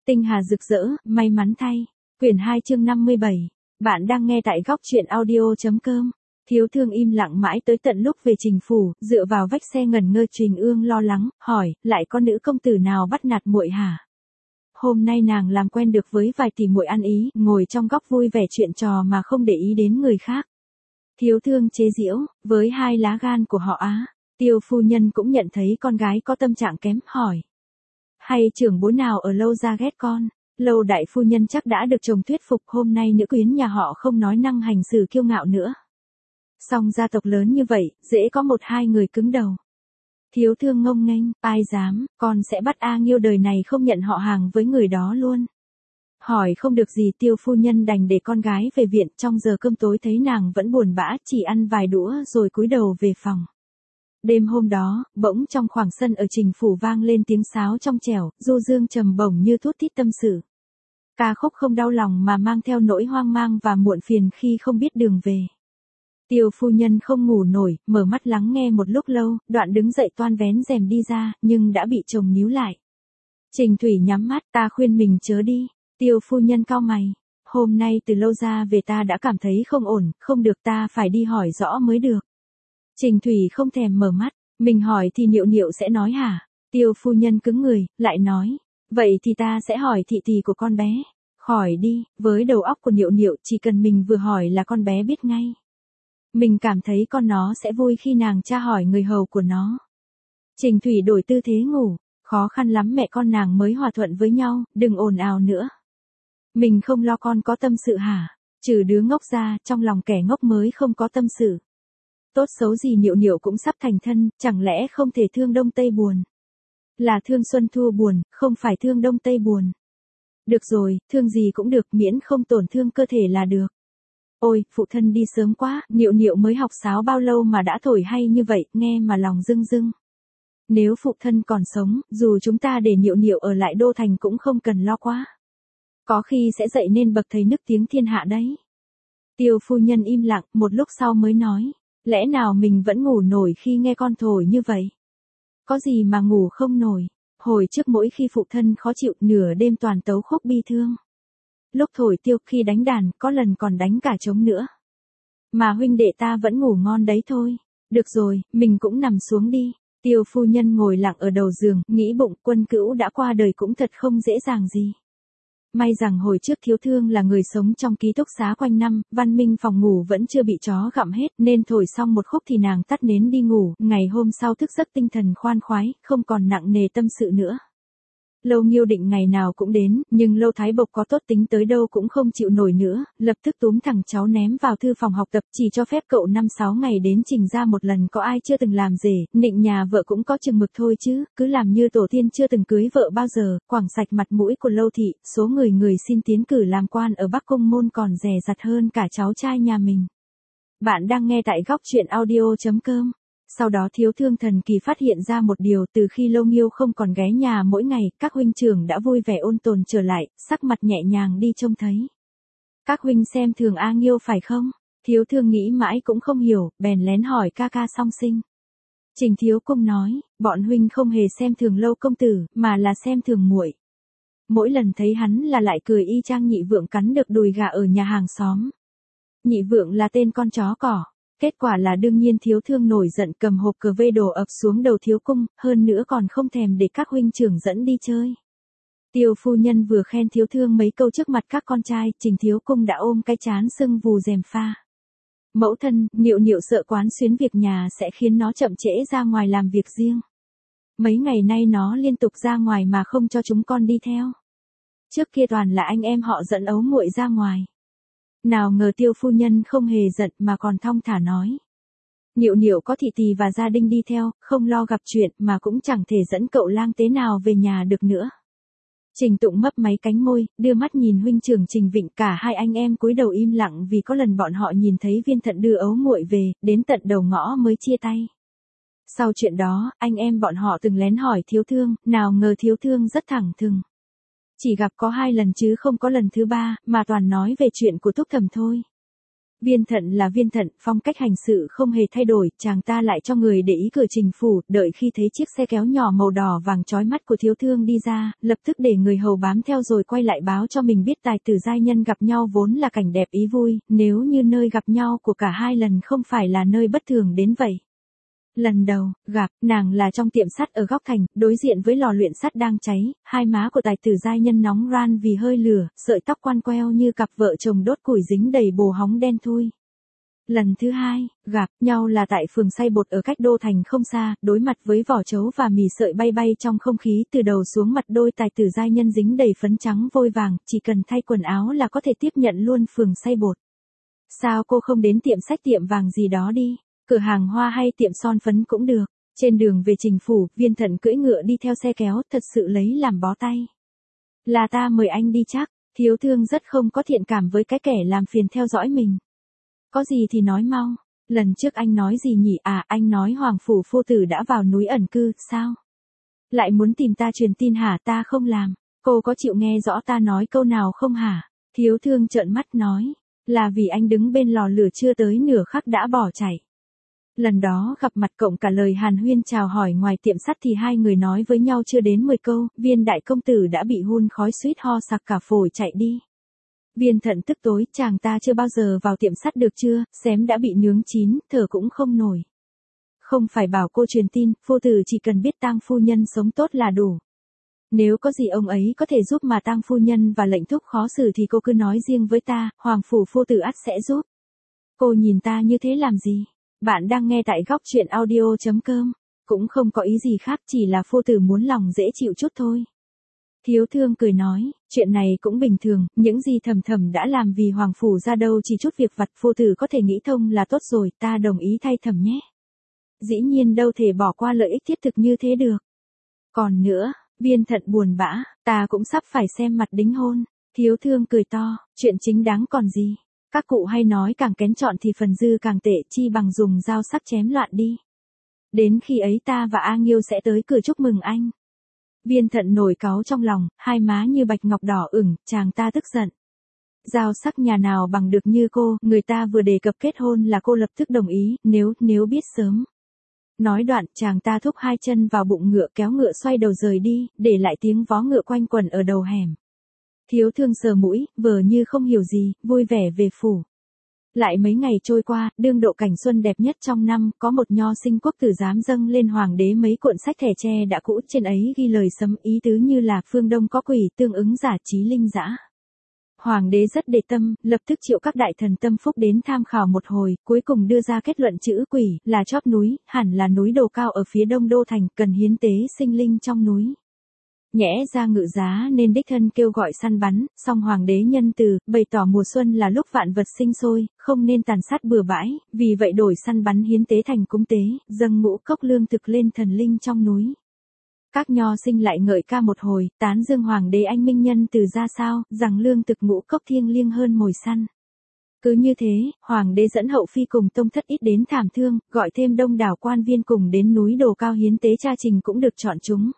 Tinh hà rực rỡ, may mắn thay. Quyển 2 chương 57. Bạn đang nghe tại góc truyện audio.com. Thiếu Thương im lặng mãi tới tận lúc về Trình phủ, dựa vào vách xe ngẩn ngơ. Trình Ương lo lắng, hỏi, lại có nữ công tử nào bắt nạt muội hả? Hôm nay nàng làm quen được với vài tỷ muội ăn ý, ngồi trong góc vui vẻ chuyện trò mà không để ý đến người khác. Thiếu Thương chế giễu, với hai lá gan của họ á. Tiêu phu nhân cũng nhận thấy con gái có tâm trạng kém, hỏi. Hay trưởng bối nào ở Lâu ra ghét con? Lâu đại phu nhân chắc đã được chồng thuyết phục, hôm nay nữ quyến nhà họ không nói năng hành xử kiêu ngạo nữa. Song gia tộc lớn như vậy, dễ có một hai người cứng đầu. Thiếu Thương ngông nghênh, ai dám, con sẽ bắt A Nghiêu đời này không nhận họ hàng với người đó luôn. Hỏi không được gì, Tiêu phu nhân đành để con gái về viện. Trong giờ cơm tối thấy nàng vẫn buồn bã, chỉ ăn vài đũa rồi cúi đầu về phòng. Đêm hôm đó, bỗng trong khoảng sân ở Trình phủ vang lên tiếng sáo trong trẻo, du dương trầm bổng như thút thít tâm sự. Ca khúc không đau lòng mà mang theo nỗi hoang mang và muộn phiền khi không biết đường về. Tiêu phu nhân không ngủ nổi, mở mắt lắng nghe một lúc lâu, đoạn đứng dậy toan vén rèm đi ra, nhưng đã bị chồng níu lại. Trình Thủy nhắm mắt, ta khuyên mình chớ đi. Tiêu phu nhân cau mày. Hôm nay từ Lâu ra về ta đã cảm thấy không ổn, không được, ta phải đi hỏi rõ mới được. Trình Thủy không thèm mở mắt, mình hỏi thì Niệu Niệu sẽ nói hả? Tiêu phu nhân cứng người, lại nói, vậy thì ta sẽ hỏi thị tỷ của con bé. Khỏi đi, với đầu óc của Niệu Niệu chỉ cần mình vừa hỏi là con bé biết ngay. Mình cảm thấy con nó sẽ vui khi nàng tra hỏi người hầu của nó. Trình Thủy đổi tư thế ngủ, khó khăn lắm mẹ con nàng mới hòa thuận với nhau, đừng ồn ào nữa. Mình không lo con có tâm sự hả? Trừ đứa ngốc ra, trong lòng kẻ ngốc mới không có tâm sự. Tốt xấu gì Niệu Niệu cũng sắp thành thân, chẳng lẽ không thể thương Đông Tây buồn? Là thương Xuân Thu buồn, không phải thương Đông Tây buồn. Được rồi, thương gì cũng được, miễn không tổn thương cơ thể là được. Ôi, phụ thân đi sớm quá, Niệu Niệu mới học sáo bao lâu mà đã thổi hay như vậy, nghe mà lòng rưng rưng. Nếu phụ thân còn sống, dù chúng ta để Niệu Niệu ở lại đô thành cũng không cần lo quá. Có khi sẽ dậy nên bậc thầy nức tiếng thiên hạ đấy. Tiêu phu nhân im lặng, một lúc sau mới nói. Lẽ nào mình vẫn ngủ nổi khi nghe con thổi như vậy? Có gì mà ngủ không nổi? Hồi trước mỗi khi phụ thân khó chịu, nửa đêm toàn tấu khúc bi thương. Lúc thổi tiêu, khi đánh đàn, có lần còn đánh cả trống nữa. Mà huynh đệ ta vẫn ngủ ngon đấy thôi. Được rồi, mình cũng nằm xuống đi. Tiêu phu nhân ngồi lặng ở đầu giường, nghĩ bụng, Quân Cữu đã qua đời cũng thật không dễ dàng gì. May rằng hồi trước Thiếu Thương là người sống trong ký túc xá quanh năm, văn minh phòng ngủ vẫn chưa bị chó gặm hết, nên thổi xong một khúc thì nàng tắt nến đi ngủ, ngày hôm sau thức giấc tinh thần khoan khoái, không còn nặng nề tâm sự nữa. Lâu Nghiêu định ngày nào cũng đến, nhưng Lâu Thái Bộc có tốt tính tới đâu cũng không chịu nổi nữa, lập tức túm thằng cháu ném vào thư phòng học tập, chỉ cho phép cậu 5-6 ngày đến Trình ra một lần. Có ai chưa từng làm rể, nịnh nhà vợ cũng có chừng mực thôi chứ, cứ làm như tổ tiên chưa từng cưới vợ bao giờ, quảng sạch mặt mũi của Lâu thị. Số người xin tiến cử làm quan ở Bắc Cung Môn còn dè dặt hơn cả cháu trai nhà mình. Bạn đang nghe tại góc truyện audio.com. Sau đó Thiếu Thương thần kỳ phát hiện ra một điều, từ khi Lâu Nghiêu không còn ghé nhà mỗi ngày, các huynh trưởng đã vui vẻ ôn tồn trở lại, sắc mặt nhẹ nhàng đi trông thấy. Các huynh xem thường A Nghiêu phải không? Thiếu Thương nghĩ mãi cũng không hiểu, bèn lén hỏi ca ca song sinh. Trình Thiếu Cung nói, bọn huynh không hề xem thường Lâu công tử, mà là xem thường muội. Mỗi lần thấy hắn là lại cười y chang Nhị Vượng cắn được đùi gà ở nhà hàng xóm. Nhị Vượng là tên con chó cỏ. Kết quả là đương nhiên Thiếu Thương nổi giận, cầm hộp cờ vây đổ ập xuống đầu Thiếu Cung, hơn nữa còn không thèm để các huynh trưởng dẫn đi chơi. Tiêu phu nhân vừa khen Thiếu Thương mấy câu trước mặt các con trai, Trình Thiếu Cung đã ôm cái trán sưng vù rèm pha. Mẫu thân, Niệu Niệu sợ quán xuyến việc nhà sẽ khiến nó chậm trễ ra ngoài làm việc riêng. Mấy ngày nay nó liên tục ra ngoài mà không cho chúng con đi theo. Trước kia toàn là anh em họ dẫn ấu muội ra ngoài. Nào ngờ Tiêu phu nhân không hề giận mà còn thong thả nói. Niệu Niệu có thị tỳ và gia đình đi theo, không lo gặp chuyện mà cũng chẳng thể dẫn cậu lang tế nào về nhà được nữa. Trình Tụng mấp máy cánh môi, đưa mắt nhìn huynh trưởng Trình Vịnh, cả hai anh em cúi đầu im lặng vì có lần bọn họ nhìn thấy Viên Thận đưa ấu muội về, đến tận đầu ngõ mới chia tay. Sau chuyện đó, anh em bọn họ từng lén hỏi Thiếu Thương, nào ngờ Thiếu Thương rất thẳng thừng. Chỉ gặp có 2 lần chứ không có lần thứ 3, mà toàn nói về chuyện của Thúc Thẩm thôi. Viên Thận là Viên Thận, phong cách hành sự không hề thay đổi, chàng ta lại cho người để ý cửa trình phủ, đợi khi thấy chiếc xe kéo nhỏ màu đỏ vàng chói mắt của Thiếu Thương đi ra, lập tức để người hầu bám theo rồi quay lại báo cho mình biết tài tử giai nhân gặp nhau vốn là cảnh đẹp ý vui, nếu như nơi gặp nhau của cả hai lần không phải là nơi bất thường đến vậy. Lần đầu gặp, nàng là trong tiệm sắt ở góc thành, đối diện với lò luyện sắt đang cháy, hai má của tài tử giai nhân nóng ran vì hơi lửa, sợi tóc quăn queo như cặp vợ chồng đốt củi dính đầy bồ hóng đen thui. Lần thứ hai, gặp nhau là tại phường xay bột ở cách đô thành không xa, đối mặt với vỏ trấu và mì sợi bay bay trong không khí từ đầu xuống mặt đôi tài tử giai nhân dính đầy phấn trắng vôi vàng, chỉ cần thay quần áo là có thể tiếp nhận luôn phường xay bột. Sao cô không đến tiệm sách tiệm vàng gì đó đi? Cửa hàng hoa hay tiệm son phấn cũng được. Trên đường về trình phủ, Viên Thận cưỡi ngựa đi theo xe kéo, thật sự lấy làm bó tay. Là ta mời anh đi chắc, Thiếu Thương rất không có thiện cảm với cái kẻ làm phiền theo dõi mình. Có gì thì nói mau, lần trước anh nói gì nhỉ? À, anh nói Hoàng phủ phu tử đã vào núi ẩn cư, sao? Lại muốn tìm ta truyền tin hả? Ta không làm, cô có chịu nghe rõ ta nói câu nào không hả? Thiếu Thương trợn mắt nói, là vì anh đứng bên lò lửa chưa tới nửa khắc đã bỏ chạy. Lần đó gặp mặt cộng cả lời hàn huyên chào hỏi ngoài tiệm sắt thì hai người nói với nhau chưa đến 10 câu, Viên đại công tử đã bị hun khói suýt ho sặc cả phổi chạy đi. Viên Thận tức tối, chàng ta chưa bao giờ vào tiệm sắt được chưa, xém đã bị nướng chín, thở cũng không nổi. Không phải bảo cô truyền tin, phu tử chỉ cần biết tang phu nhân sống tốt là đủ. Nếu có gì ông ấy có thể giúp mà tang phu nhân và lệnh thúc khó xử thì cô cứ nói riêng với ta, Hoàng phủ phu tử ắt sẽ giúp. Cô nhìn ta như thế làm gì? Bạn đang nghe tại góc truyện audio.com, cũng không có ý gì khác, chỉ là phu tử muốn lòng dễ chịu chút thôi. Thiếu Thương cười nói, chuyện này cũng bình thường, những gì Thầm Thầm đã làm vì Hoàng phủ ra đâu chỉ chút việc vặt, phu tử có thể nghĩ thông là tốt rồi, ta đồng ý thay Thầm nhé. Dĩ nhiên đâu thể bỏ qua lợi ích thiết thực như thế được. Còn nữa, Viên Thận buồn bã, ta cũng sắp phải xem mặt đính hôn. Thiếu Thương cười to, chuyện chính đáng còn gì. Các cụ hay nói càng kén chọn thì phần dư càng tệ, chi bằng dùng dao sắc chém loạn đi. Đến khi ấy ta và A Nghiêu sẽ tới cửa chúc mừng anh. Viên Thận nổi cáu trong lòng, hai má như bạch ngọc đỏ ửng, chàng ta tức giận. Dao sắc nhà nào bằng được như cô, người ta vừa đề cập kết hôn là cô lập tức đồng ý, nếu biết sớm. Nói đoạn, chàng ta thúc hai chân vào bụng ngựa kéo ngựa xoay đầu rời đi, để lại tiếng vó ngựa quanh quẩn ở đầu hẻm. Thiếu Thương sờ mũi, vờ như không hiểu gì, vui vẻ về phủ. Lại mấy ngày trôi qua, đương độ cảnh xuân đẹp nhất trong năm, có một nho sinh quốc tử giám dâng lên hoàng đế mấy cuộn sách thẻ tre đã cũ, trên ấy ghi lời sấm ý tứ như là phương Đông có quỷ, tương ứng giả trí linh dã. Hoàng đế rất để tâm, lập tức triệu các đại thần tâm phúc đến tham khảo một hồi, cuối cùng đưa ra kết luận chữ quỷ là chóp núi, hẳn là núi Đồ Cao ở phía đông đô thành, cần hiến tế sinh linh trong núi. Nhẽ ra ngự giá nên đích thân kêu gọi săn bắn, song hoàng đế nhân từ, bày tỏ mùa xuân là lúc vạn vật sinh sôi, không nên tàn sát bừa bãi, vì vậy đổi săn bắn hiến tế thành cúng tế, dâng ngũ cốc lương thực lên thần linh trong núi. Các nho sinh lại ngợi ca một hồi, tán dương hoàng đế anh minh nhân từ ra sao, rằng lương thực ngũ cốc thiêng liêng hơn mồi săn. Cứ như thế, hoàng đế dẫn hậu phi cùng tông thất ít đến thảm thương, gọi thêm đông đảo quan viên cùng đến núi Đồ Cao hiến tế cha trình cũng được chọn chúng.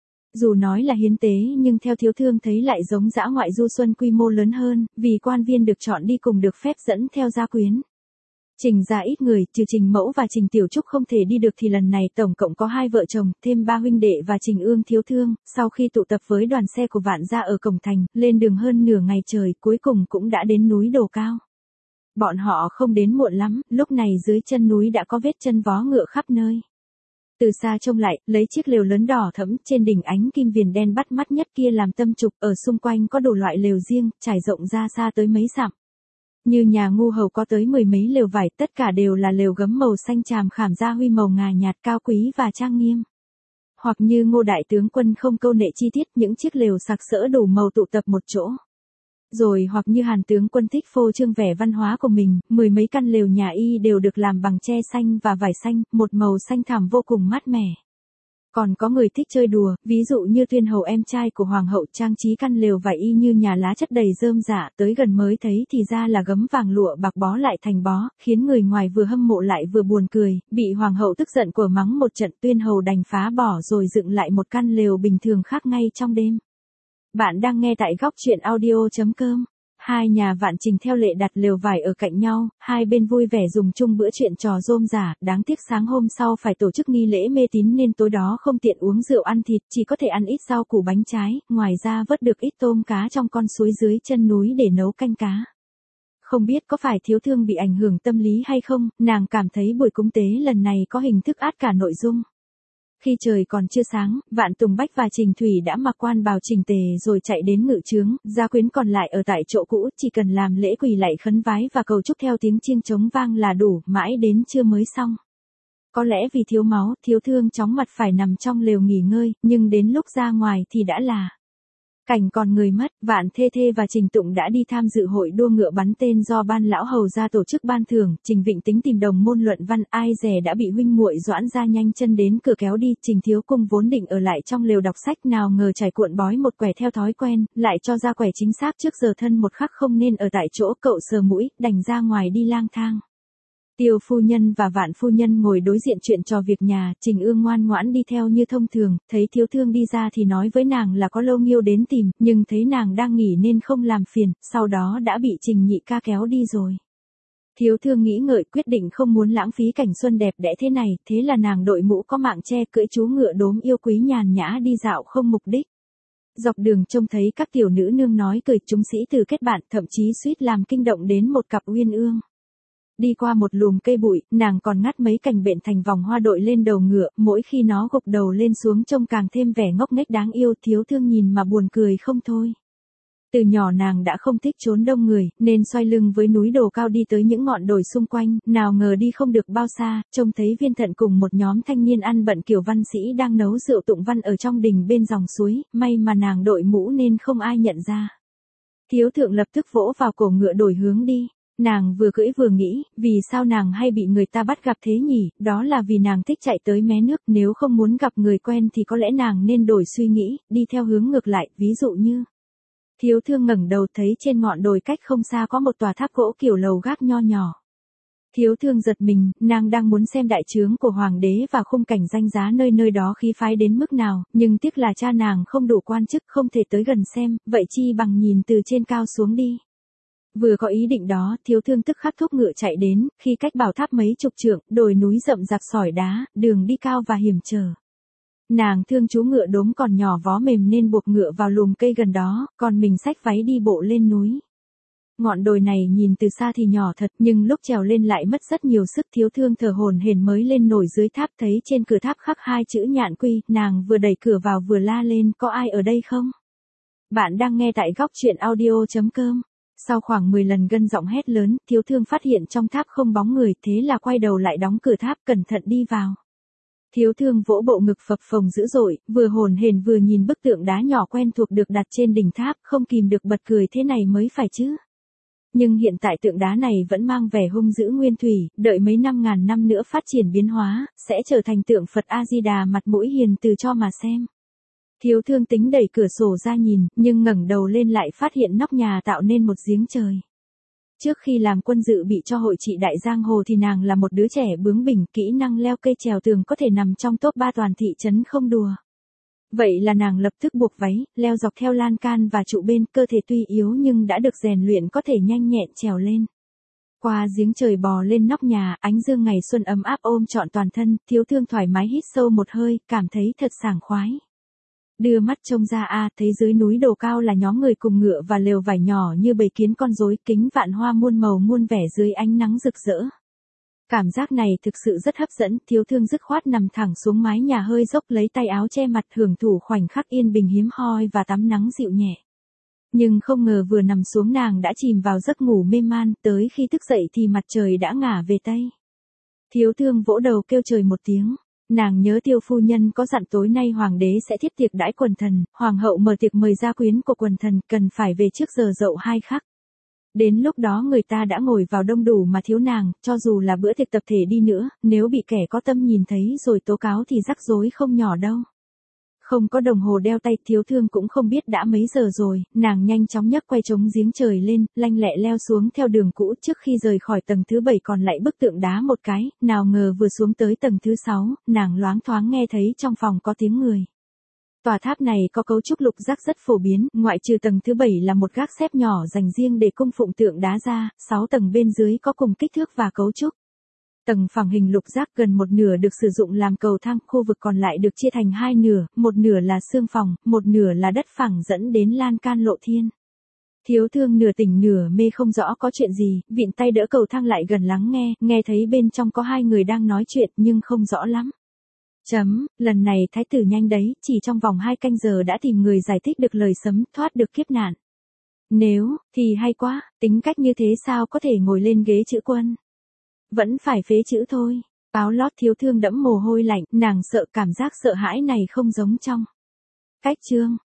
Dù nói là hiến tế nhưng theo Thiếu Thương thấy lại giống dã ngoại du xuân quy mô lớn hơn, vì quan viên được chọn đi cùng được phép dẫn theo gia quyến. Trình ra ít người, trừ Trình Mẫu và Trình Tiểu Trúc không thể đi được thì lần này tổng cộng có 2 vợ chồng, thêm 3 huynh đệ và Trình Ương Thiếu Thương, sau khi tụ tập với đoàn xe của Vạn gia ở cổng thành, lên đường hơn nửa ngày trời, cuối cùng cũng đã đến núi Đồ Cao. Bọn họ không đến muộn lắm, lúc này dưới chân núi đã có vết chân vó ngựa khắp nơi. Từ xa trông lại, lấy chiếc lều lớn đỏ thẫm, trên đỉnh ánh kim viền đen bắt mắt nhất kia làm tâm trục, ở xung quanh có đủ loại lều riêng, trải rộng ra xa tới mấy dặm. Như nhà ngu hầu có tới 10 mấy lều vải, tất cả đều là lều gấm màu xanh tràm khảm ra huy màu ngà nhạt cao quý và trang nghiêm. Hoặc như Ngô đại tướng quân không câu nệ chi tiết, những chiếc lều sặc sỡ đủ màu tụ tập một chỗ. Rồi hoặc như Hàn tướng quân thích phô trương vẻ văn hóa của mình, 10 mấy căn lều nhà y đều được làm bằng tre xanh và vải xanh, một màu xanh thẳm vô cùng mát mẻ. Còn có người thích chơi đùa, ví dụ như Tuyên hầu em trai của hoàng hậu trang trí căn lều vải y như nhà lá chất đầy rơm rạ, tới gần mới thấy thì ra là gấm vàng lụa bạc bó lại thành bó, khiến người ngoài vừa hâm mộ lại vừa buồn cười, bị hoàng hậu tức giận của mắng một trận, Tuyên hầu đành phá bỏ rồi dựng lại một căn lều bình thường khác ngay trong đêm. Bạn đang nghe tại góc truyện audio.com. Hai nhà Vạn Trình theo lệ đặt lều vải ở cạnh nhau, hai bên vui vẻ dùng chung bữa chuyện trò rôm rả, đáng tiếc sáng hôm sau phải tổ chức nghi lễ mê tín nên tối đó không tiện uống rượu ăn thịt, chỉ có thể ăn ít rau củ bánh trái, ngoài ra vớt được ít tôm cá trong con suối dưới chân núi để nấu canh cá. Không biết có phải Thiếu Thương bị ảnh hưởng tâm lý hay không, nàng cảm thấy buổi cúng tế lần này có hình thức át cả nội dung. Khi trời còn chưa sáng, Vạn Tùng Bách và Trình Thủy đã mặc quan bào chỉnh tề rồi chạy đến ngự chướng, gia quyến còn lại ở tại chỗ cũ, chỉ cần làm lễ quỳ lạy khấn vái và cầu chúc theo tiếng chiêng trống vang là đủ, mãi đến trưa mới xong. Có lẽ vì thiếu máu, Thiếu Thương chóng mặt phải nằm trong lều nghỉ ngơi, nhưng đến lúc ra ngoài thì đã là cảnh còn người mất. Vạn Thê Thê và Trình Tụng đã đi tham dự hội đua ngựa bắn tên do ban lão hầu ra tổ chức ban thưởng. Trình Vịnh tính tìm đồng môn luận văn, ai dè đã bị huynh muội Doãn gia nhanh chân đến cửa kéo đi. Trình Thiếu Cung vốn định ở lại trong lều đọc sách, nào ngờ trải cuộn bói một quẻ theo thói quen, lại cho ra quẻ chính xác trước giờ thân một khắc không nên ở tại chỗ. Cậu sờ mũi, đành ra ngoài đi lang thang. Tiêu phu nhân và Vạn phu nhân ngồi đối diện chuyện trò việc nhà, Trình Ương ngoan ngoãn đi theo như thông thường, thấy Thiếu Thương đi ra thì nói với nàng là có Lâu Nghiêu đến tìm, nhưng thấy nàng đang nghỉ nên không làm phiền, sau đó đã bị Trình nhị ca kéo đi rồi. Thiếu Thương nghĩ ngợi quyết định không muốn lãng phí cảnh xuân đẹp đẽ thế này, thế là nàng đội mũ có mạng che cưỡi chú ngựa đốm yêu quý nhàn nhã đi dạo không mục đích. Dọc đường trông thấy các tiểu nữ nương nói cười, chúng sĩ từ kết bạn, thậm chí suýt làm kinh động đến một cặp uyên ương. Đi qua một lùm cây bụi, nàng còn ngắt mấy cành bện thành vòng hoa đội lên đầu ngựa, mỗi khi nó gục đầu lên xuống trông càng thêm vẻ ngốc nghếch đáng yêu. Thiếu Thương nhìn mà buồn cười không thôi. Từ nhỏ nàng đã không thích trốn đông người, nên xoay lưng với núi đồi cao đi tới những ngọn đồi xung quanh, nào ngờ đi không được bao xa, trông thấy Viên Thận cùng một nhóm thanh niên ăn bận kiểu văn sĩ đang nấu rượu tụng văn ở trong đình bên dòng suối, may mà nàng đội mũ nên không ai nhận ra. Thiếu Thượng lập tức vỗ vào cổ ngựa đổi hướng đi. Nàng vừa cưỡi vừa nghĩ, vì sao nàng hay bị người ta bắt gặp thế nhỉ, đó là vì nàng thích chạy tới mé nước, nếu không muốn gặp người quen thì có lẽ nàng nên đổi suy nghĩ, đi theo hướng ngược lại, ví dụ như. Thiếu Thương ngẩng đầu thấy trên ngọn đồi cách không xa có một tòa tháp gỗ kiểu lầu gác nho nhỏ. Thiếu Thương giật mình, nàng đang muốn xem đại trướng của hoàng đế và khung cảnh danh giá nơi đó khí phái đến mức nào, nhưng tiếc là cha nàng không đủ quan chức không thể tới gần xem, vậy chi bằng nhìn từ trên cao xuống đi. Vừa có ý định đó, Thiếu Thương tức khắc thúc ngựa chạy đến, khi cách bảo tháp mấy chục trượng, đồi núi rậm rạp sỏi đá, đường đi cao và hiểm trở. Nàng thương chú ngựa đốm còn nhỏ vó mềm nên buộc ngựa vào lùm cây gần đó, còn mình xách váy đi bộ lên núi. Ngọn đồi này nhìn từ xa thì nhỏ thật, nhưng lúc trèo lên lại mất rất nhiều sức. Thiếu Thương thở hổn hển mới lên nổi dưới tháp, thấy trên cửa tháp khắc hai chữ Nhạn Quy, nàng vừa đẩy cửa vào vừa la lên, có ai ở đây không? Bạn đang nghe tại góc truyện audio.com. Sau khoảng 10 lần gân giọng hét lớn, Thiếu Thương phát hiện trong tháp không bóng người, thế là quay đầu lại đóng cửa tháp, cẩn thận đi vào. Thiếu Thương vỗ bộ ngực phập phồng dữ dội, vừa hồn hển vừa nhìn bức tượng đá nhỏ quen thuộc được đặt trên đỉnh tháp, không kìm được bật cười, thế này mới phải chứ. Nhưng hiện tại tượng đá này vẫn mang vẻ hung dữ nguyên thủy, đợi mấy ngàn năm nữa phát triển biến hóa, sẽ trở thành tượng Phật A-di-đà mặt mũi hiền từ cho mà xem. Thiếu Thương tính đẩy cửa sổ ra nhìn, nhưng ngẩng đầu lên lại phát hiện nóc nhà tạo nên một giếng trời. Trước khi làm quân dự bị cho hội trị đại giang hồ thì nàng là một đứa trẻ bướng bỉnh, kỹ năng leo cây trèo tường có thể nằm trong top 3 toàn thị trấn không đùa. Vậy là nàng lập tức buộc váy, leo dọc theo lan can và trụ bên, cơ thể tuy yếu nhưng đã được rèn luyện có thể nhanh nhẹn trèo lên. Qua giếng trời bò lên nóc nhà, ánh dương ngày xuân ấm áp ôm trọn toàn thân, Thiếu Thương thoải mái hít sâu một hơi, cảm thấy thật sảng khoái. Đưa mắt trông ra thấy dưới núi đồi cao là nhóm người cùng ngựa và lều vải nhỏ như bầy kiến con rối, kính vạn hoa muôn màu muôn vẻ dưới ánh nắng rực rỡ. Cảm giác này thực sự rất hấp dẫn, Thiếu Thương dứt khoát nằm thẳng xuống mái nhà hơi dốc lấy tay áo che mặt hưởng thụ khoảnh khắc yên bình hiếm hoi và tắm nắng dịu nhẹ. Nhưng không ngờ vừa nằm xuống nàng đã chìm vào giấc ngủ mê man, tới khi thức dậy thì mặt trời đã ngả về tây. Thiếu Thương vỗ đầu kêu trời một tiếng. Nàng nhớ Tiêu phu nhân có dặn tối nay hoàng đế sẽ thiết tiệc đãi quần thần, hoàng hậu mở tiệc mời gia quyến của quần thần, cần phải về trước giờ dậu 2 khắc. Đến lúc đó người ta đã ngồi vào đông đủ mà thiếu nàng, cho dù là bữa tiệc tập thể đi nữa, nếu bị kẻ có tâm nhìn thấy rồi tố cáo thì rắc rối không nhỏ đâu. Không có đồng hồ đeo tay, Thiếu Thương cũng không biết đã mấy giờ rồi, nàng nhanh chóng nhấc quay trống giếng trời lên, lanh lẹ leo xuống theo đường cũ. Trước khi rời khỏi tầng thứ 7 còn lại bức tượng đá một cái, nào ngờ vừa xuống tới tầng thứ 6, nàng loáng thoáng nghe thấy trong phòng có tiếng người. Tòa tháp này có cấu trúc lục giác rất phổ biến, ngoại trừ tầng thứ 7 là một gác xếp nhỏ dành riêng để cung phụng tượng đá ra, 6 tầng bên dưới có cùng kích thước và cấu trúc. Tầng phẳng hình lục giác gần một nửa được sử dụng làm cầu thang, khu vực còn lại được chia thành hai nửa, một nửa là xương phòng, một nửa là đất phẳng dẫn đến lan can lộ thiên. Thiếu thương nửa tỉnh nửa mê không rõ có chuyện gì, vịn tay đỡ cầu thang lại gần lắng nghe, nghe thấy bên trong có hai người đang nói chuyện nhưng không rõ lắm. Lần này thái tử nhanh đấy, chỉ trong vòng 2 canh giờ đã tìm người giải thích được lời sấm, thoát được kiếp nạn. Nếu, thì hay quá, tính cách như thế sao có thể ngồi lên ghế chữ quân. Vẫn phải phế chữ thôi. Áo lót thiếu thương đẫm mồ hôi lạnh, nàng sợ cảm giác sợ hãi này không giống trong cách chương.